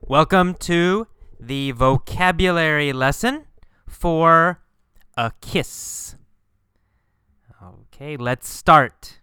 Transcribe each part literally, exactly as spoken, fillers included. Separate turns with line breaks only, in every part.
Welcome to the vocabulary lesson for a kiss. Okay, let's start.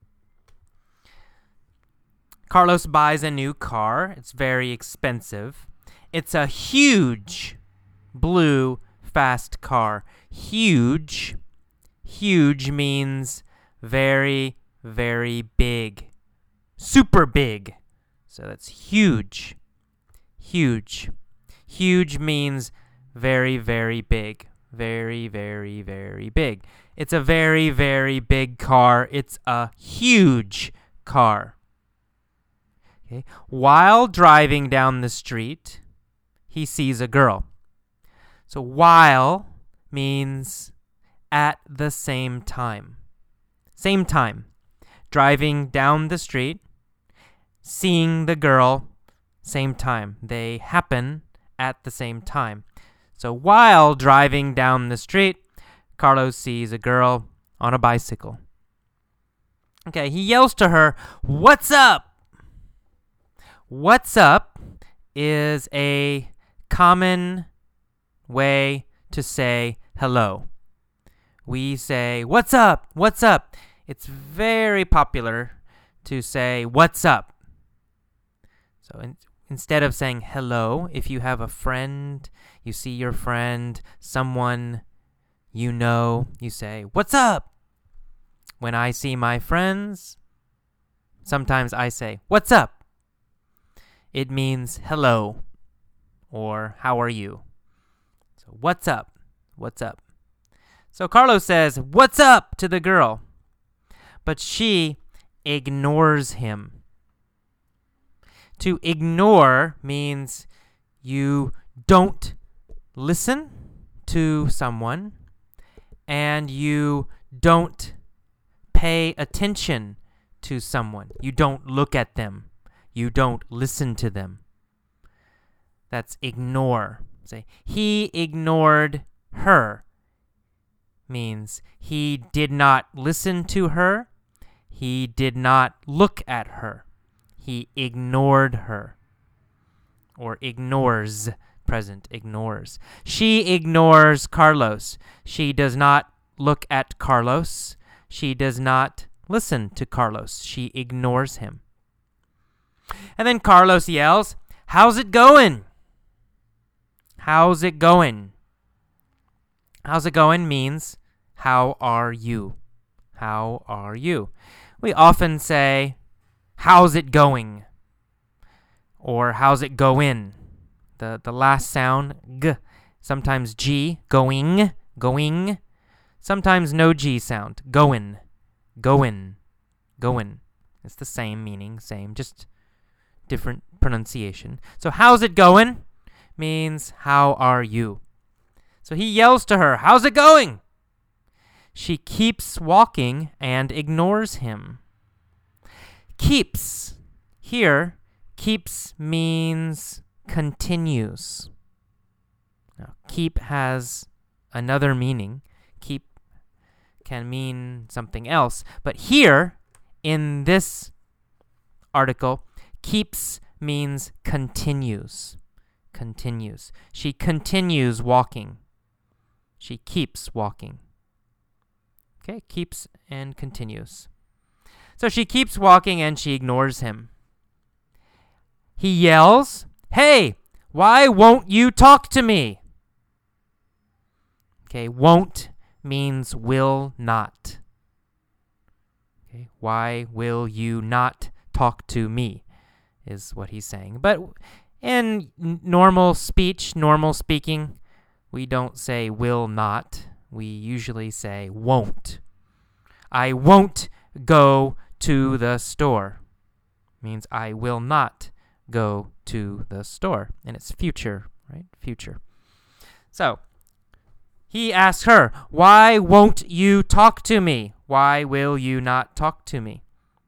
Carlos buys a new car. It's very expensive. It's a huge blue fast car. Huge. Huge means very, very big. Super big. So that's huge. Huge. Huge means very, very big. Very, very, very big. It's a very, very big car. It's a huge car. Okay. While driving down the street, he sees a girl. So while means at the same time. Same time. Driving down the street, seeing the girl, same time. They happen at the same time. So while driving down the street, Carlos sees a girl on a bicycle. Okay, he yells to her, "What's up?" What's up is a common way to say hello. We say, "What's up? What's up?" It's very popular to say, "What's up?" So in, instead of saying hello, if you have a friend, you see your friend, someone you know, you say, "What's up?" When I see my friends, sometimes I say, "What's up?" It means hello or how are you? So what's up? What's up? So Carlos says, "What's up?" to the girl, but she ignores him. To ignore means you don't listen to someone and you don't pay attention to someone. You don't look at them. You don't listen to them. That's ignore. Say, he ignored her. Means he did not listen to her. He did not look at her. He ignored her. Or ignores, present, ignores. She ignores Carlos. She does not look at Carlos. She does not listen to Carlos. She ignores him. And then Carlos yells, "How's it going?" How's it going? How's it going means, how are you? How are you? We often say, "How's it going?" Or "How's it going?" The the last sound, g, sometimes g, going, going. Sometimes no g sound, goin', goin', goin'. It's the same meaning, same, just different pronunciation. So how's it going means how are you? So he yells to her, "How's it going?" She keeps walking and ignores him. Keeps. Here, keeps means continues. Now, keep has another meaning. Keep can mean something else. But here, in this article, keeps means continues. Continues. She continues walking. She keeps walking. Okay, keeps and continues. So she keeps walking and she ignores him. He yells, "Hey, why won't you talk to me?" Okay, won't means will not. Okay, why will you not talk to me is what he's saying. But in normal speech, normal speaking, we don't say will not. We usually say won't. I won't go to the store. Means I will not go to the store. And it's future, right? Future. So, he asks her, "Why won't you talk to me? Why will you not talk to me?"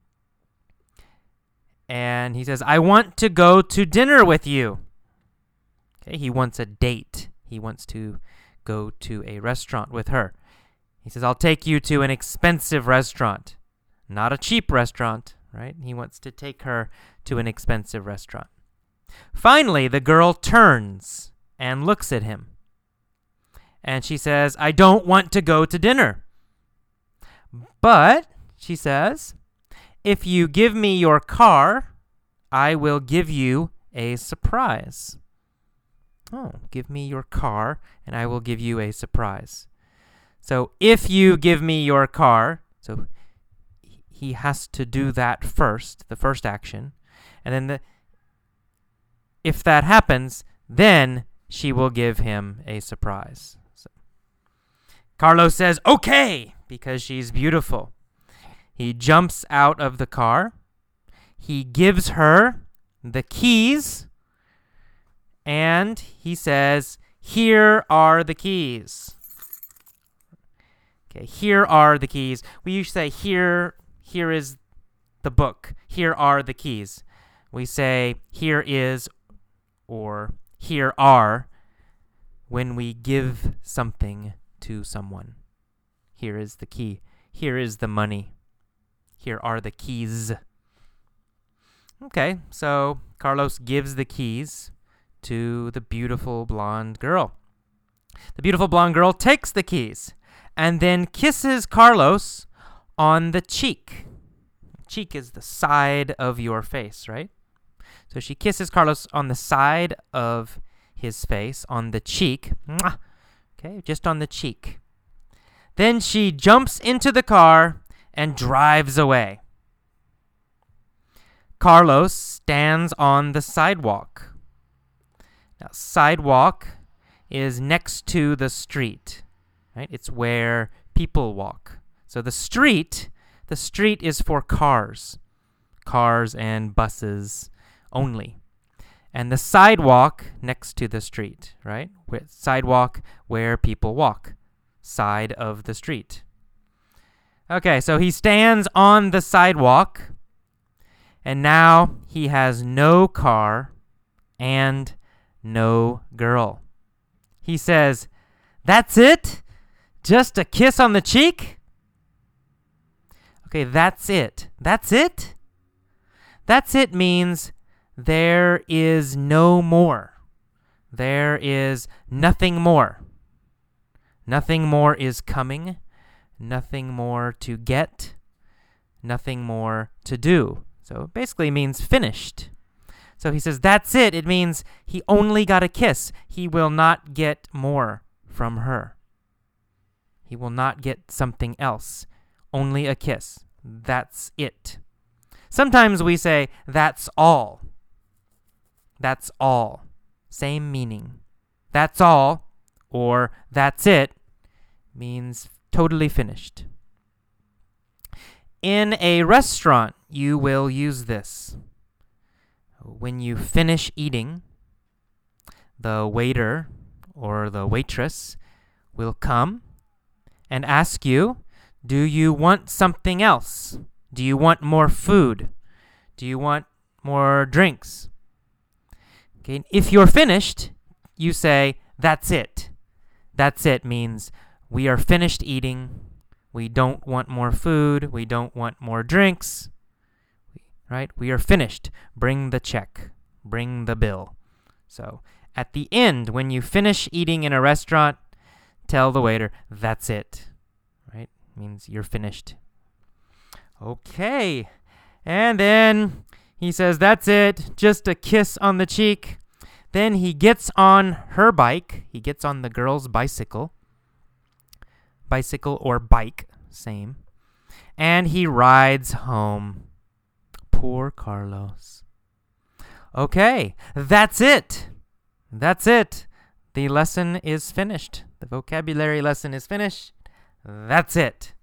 And he says, "I want to go to dinner with you." Okay, he wants a date. He wants to go to a restaurant with her. He says, "I'll take you to an expensive restaurant." Not a cheap restaurant, right? He wants to take her to an expensive restaurant. Finally, the girl turns and looks at him. And she says, I don't want to go to dinner. But, she says, if you give me your car, I will give you a surprise. Oh, give me your car, and I will give you a surprise. So, if you give me your car, so he has to do that first, the first action. And then the, if that happens, then she will give him a surprise. So, Carlos says, okay, because she's beautiful. He jumps out of the car. He gives her the keys. And he says, here are the keys. Okay, here are the keys. We usually say, here, here is the book. Here are the keys. We say, here is, or here are, when we give something to someone. Here is the key. Here is the money. Here are the keys. Okay, so Carlos gives the keys to the beautiful blonde girl. The beautiful blonde girl takes the keys and then kisses Carlos on the cheek. Cheek is the side of your face, right? So she kisses Carlos on the side of his face, on the cheek. Mwah! Okay, just on the cheek. Then she jumps into the car and drives away. Carlos stands on the sidewalk. Now, sidewalk is next to the street, right? It's where people walk. So the street, the street is for cars, cars and buses only. And the sidewalk next to the street, right? With sidewalk where people walk, side of the street. Okay, so he stands on the sidewalk, and now he has no car and no girl. He says, that's it? Just a kiss on the cheek? Okay, that's it. That's it? That's it means there is no more. There is nothing more. Nothing more is coming. Nothing more to get. Nothing more to do. So it basically means finished. So he says, that's it. It means he only got a kiss. He will not get more from her. He will not get something else. Only a kiss. That's it. Sometimes we say, that's all. That's all. Same meaning. That's all, or that's it, means totally finished. In a restaurant, you will use this. When you finish eating, the waiter or the waitress will come and ask you, do you want something else? Do you want more food? Do you want more drinks? Okay, if you're finished, you say, that's it. That's it means we are finished eating. We don't want more food. We don't want more drinks. Right? We are finished. Bring the check. Bring the bill. So at the end, when you finish eating in a restaurant, tell the waiter, that's it. Right? Means you're finished. Okay. And then he says, that's it. Just a kiss on the cheek. Then he gets on her bike. He gets on the girl's bicycle. Bicycle or bike, same. And he rides home. Poor Carlos. Okay, that's it. That's it. The lesson is finished. The vocabulary lesson is finished. That's it.